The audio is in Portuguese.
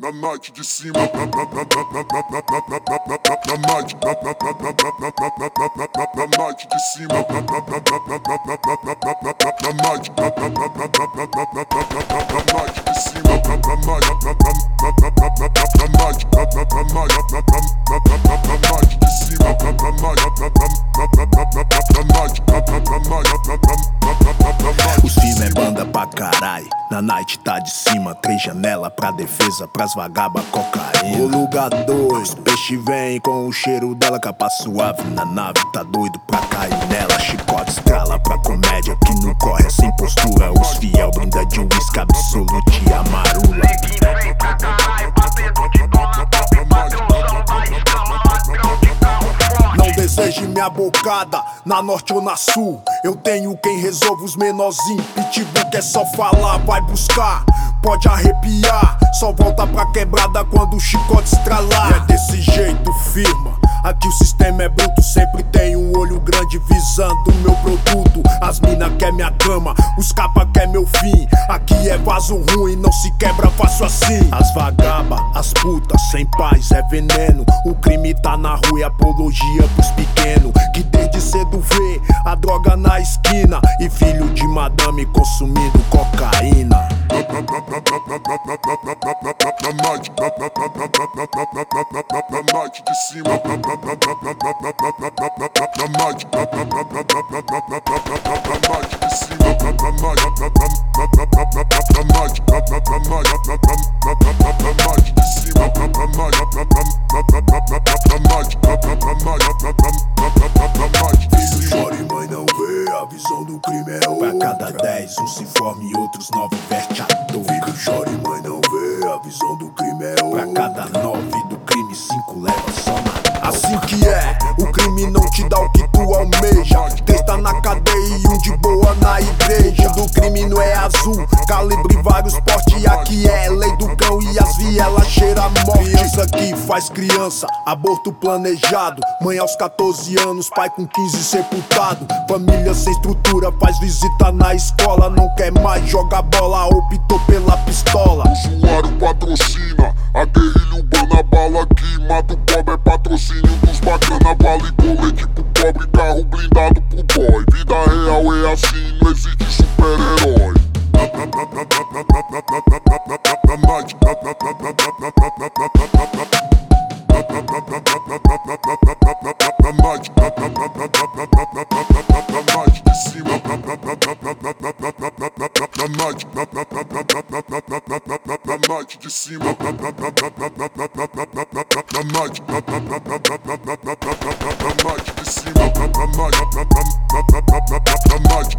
na night de cima, na night, na night de cima, na night, na night de cima, na night, de cima, os firme é banda pra carai, na night tá de cima. 3 janela pra defesa, pras vagaba cocaína. O lugar 2, peixe vem com o cheiro dela. Capa suave na nave, tá doido pra cair nela. Chicote estrala pra comédia que não corre sem postura. Os fiel brinda de um whisky absolute e amarula. Neguinho vem pra caralho, batendo de dona top, patrãozão da escala, ladrão de carro forte. Não deseje minha bocada, na norte ou na sul. Eu tenho quem resolve os menorzinhos. Pitbull quer só falar, vai buscar. Pode arrepiar, só volta pra quebrada quando o chicote estralar. É desse jeito, firma. Aqui o sistema é bruto, sempre tem um olho grande visando o meu produto. As mina quer minha cama, os capa quer meu fim. Aqui é vaso ruim, não se quebra fácil assim. As vagaba, as putas, sem paz, é veneno. O crime tá na rua e apologia pros pequenos, que desde cedo vê a droga na esquina. E filho de madame consumindo cocaína. na night, de cima, na night, de cima, Chore, mãe, não vê, a visão do crime é outra. Pra cada 10, um se forma e outros 9 veste a dor. Filho, chore, mãe, não vê, a visão do crime é outra. Pra cada 9 do crime, 5 leva só na. Assim que é, o crime não te dá o que tu almeja. 3 tá na cadeia e um de boa na igreja. Do crime não é azul, calibre vários porte. E aqui é lei do cão e as vielas cheira a morte. Criança que faz criança, aborto planejado. Mãe aos 14 anos, pai com 15 sepultado. Família sem estrutura, faz visita na escola. Não quer mais jogar bola, optou pela pistola. O usuário patrocina, a guerrilha urbana bala que mata o pobre é patrocínio dos bacana. Vale colete pro pobre, carro blindado pro boy. Vida real é assim, não existe super-herói. Na night, de cima, na night, de cima, na night, de cima, na night,